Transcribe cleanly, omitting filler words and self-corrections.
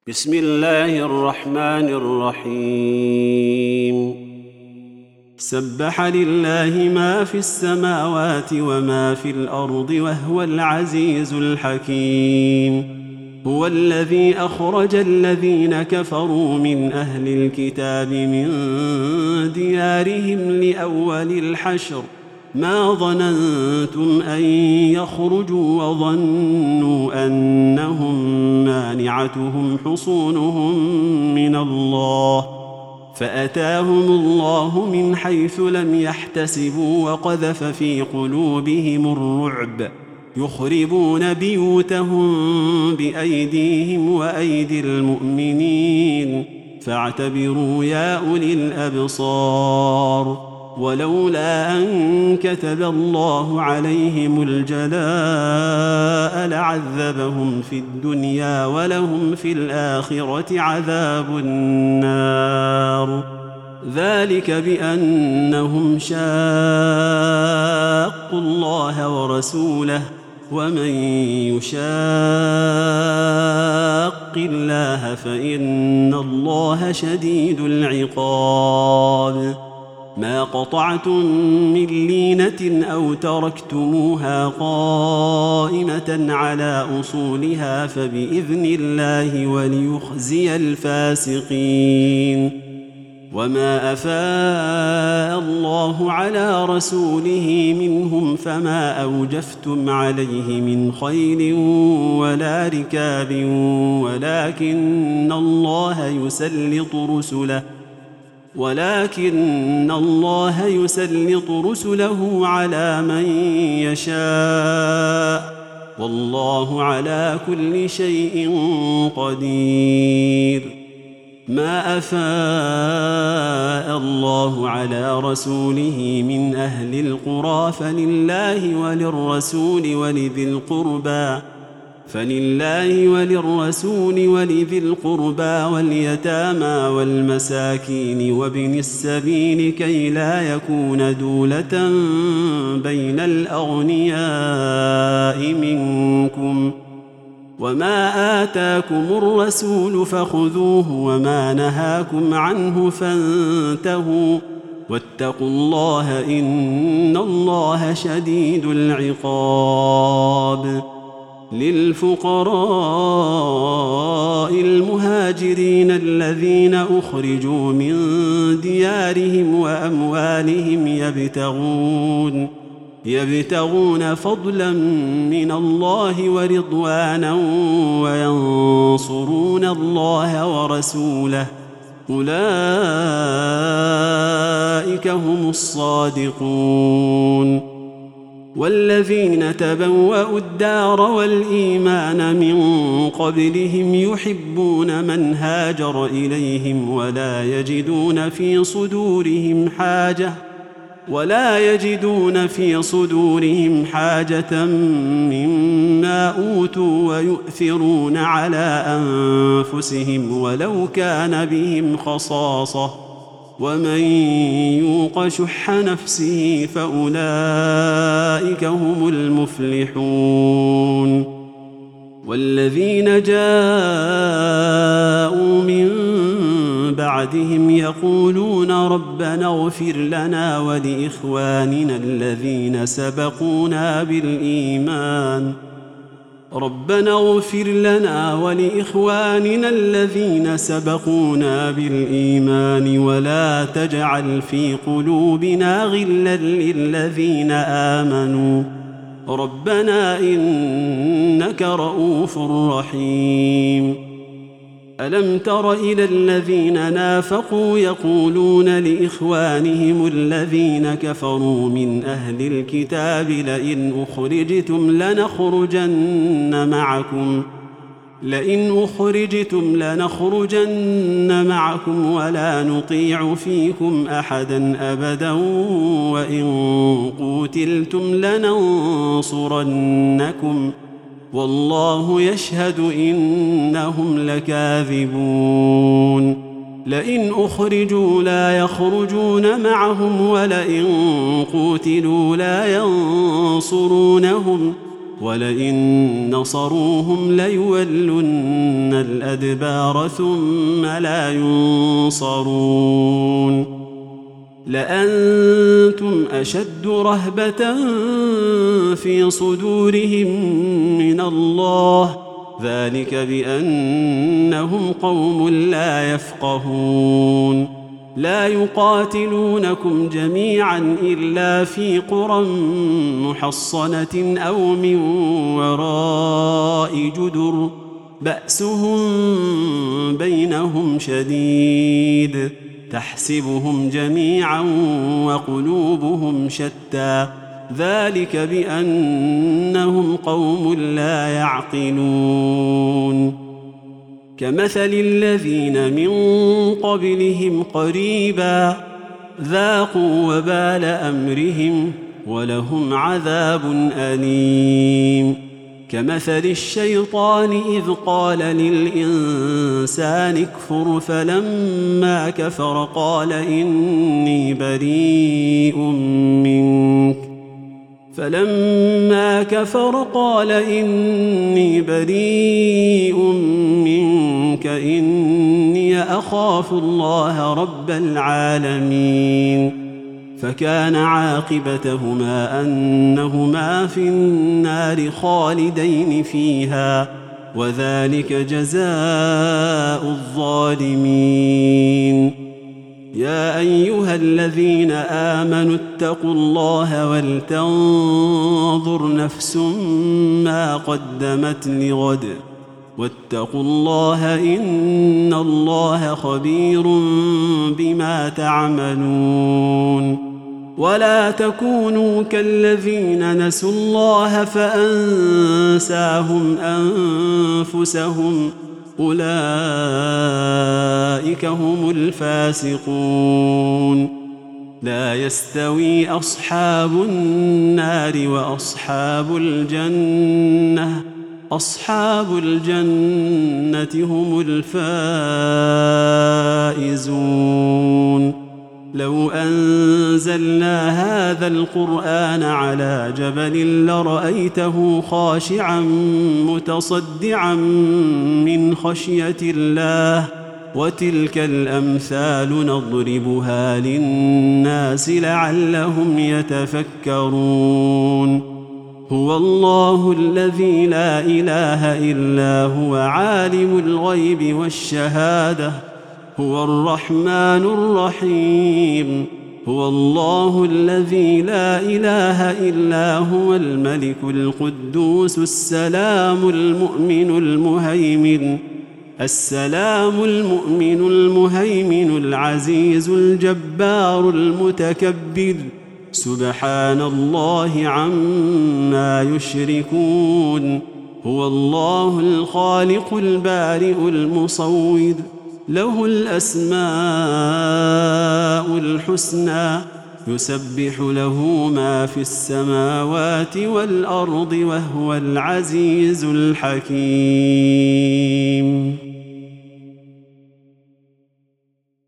بسم الله الرحمن الرحيم. سبح لله ما في السماوات وما في الأرض وهو العزيز الحكيم. هو الذي أخرج الذين كفروا من أهل الكتاب من ديارهم لأول الحشر ما ظننتم أن يخرجوا وظنوا أنهم مانعتهم حصونهم من الله فأتاهم الله من حيث لم يحتسبوا وقذف في قلوبهم الرعب يخربون بيوتهم بأيديهم وأيدي المؤمنين فاعتبروا يا أولي الأبصار. ولولا أن كتب الله عليهم الجلاء لعذبهم في الدنيا ولهم في الآخرة عذاب النار. ذلك بأنهم شاقوا الله ورسوله ومن يشاق الله فإن الله شديد العقاب. ما قطعتم من لينة أو تركتموها قائمة على أصولها فبإذن الله وليخزي الفاسقين. وما أفاء الله على رسوله منهم فما أوجفتم عليه من خيل ولا ركاب ولكن الله يسلط رسله على من يشاء والله على كل شيء قدير. ما أفاء الله على رسوله من أهل القرى فلله وللرسول ولذي القربى واليتامى والمساكين وابن السبيل كي لا يكون دولة بين الأغنياء منكم. وما آتاكم الرسول فخذوه وما نهاكم عنه فانتهوا واتقوا الله إن الله شديد العقاب. للفقراء المهاجرين الذين أخرجوا من ديارهم وأموالهم يبتغون فضلا من الله ورضوانا وينصرون الله ورسوله أولئك هم الصادقون. والذين تبوأوا الدار والإيمان من قبلهم يحبون من هاجر إليهم ولا يجدون في صدورهم حاجة مما أوتوا ويؤثرون على أنفسهم ولو كان بهم خصاصة ومن يوق شح نفسه فأولئك هم المفلحون. والذين جاءوا من بعدهم يقولون ربنا اغفر لنا ولإخواننا الذين سبقونا بالإيمان ولا تجعل في قلوبنا غلا للذين آمنوا ربنا إنك رؤوف رحيم. ألم تر إلى الذين نافقوا يقولون لإخوانهم الذين كفروا من أهل الكتاب لئن أخرجتم لنخرجن معكم ولا نطيع فيكم أحدا أبدا وإن قوتلتم لننصرنكم والله يشهد إنهم لكاذبون. لئن أخرجوا لا يخرجون معهم ولئن قوتلوا لا ينصرونهم ولئن نصروهم ليولن الأدبار ثم لا ينصرون لأنتم أشد رهبة في صدورهم من الله ذلك بأنهم قوم لا يفقهون لا يقاتلونكم جميعا إلا في قرى محصنة أو من وراء جدر بأسهم بينهم شديد تحسبهم جميعا وقلوبهم شتى ذلك بأنهم قوم لا يعقلون كمثل الذين من قبلهم قريبا ذاقوا وبال أمرهم ولهم عذاب أليم كمثل الشيطان إذ قال للإنسان اكفر فلما كفر قال إني بريء منك إني أخاف الله رب العالمين فكان عاقبتهما أنهما في النار خالدين فيها وذلك جزاء الظالمين يا أيها الذين آمنوا اتقوا الله ولتنظر نفس ما قدمت لغد واتقوا الله إن الله خبير بما تعملون ولا تكونوا كالذين نسوا الله فأنساهم أنفسهم أولئك هم الفاسقون لا يستوي أصحاب النار وأصحاب الجنة هم الفائزون لو أنزلنا هذا القرآن على جبل لرأيته خاشعا متصدعا من خشية الله وتلك الأمثال نضربها للناس لعلهم يتفكرون هو الله الذي لا إله إلا هو عالم الغيب والشهادة هو الرحمن الرحيم هو الله الذي لا إله إلا هو الملك القدوس السلام المؤمن المهيمن العزيز الجبار المتكبر سبحان الله عما يشركون هو الله الخالق البارئ المصور له الأسماء الحسنى يسبح له ما في السماوات والأرض وهو العزيز الحكيم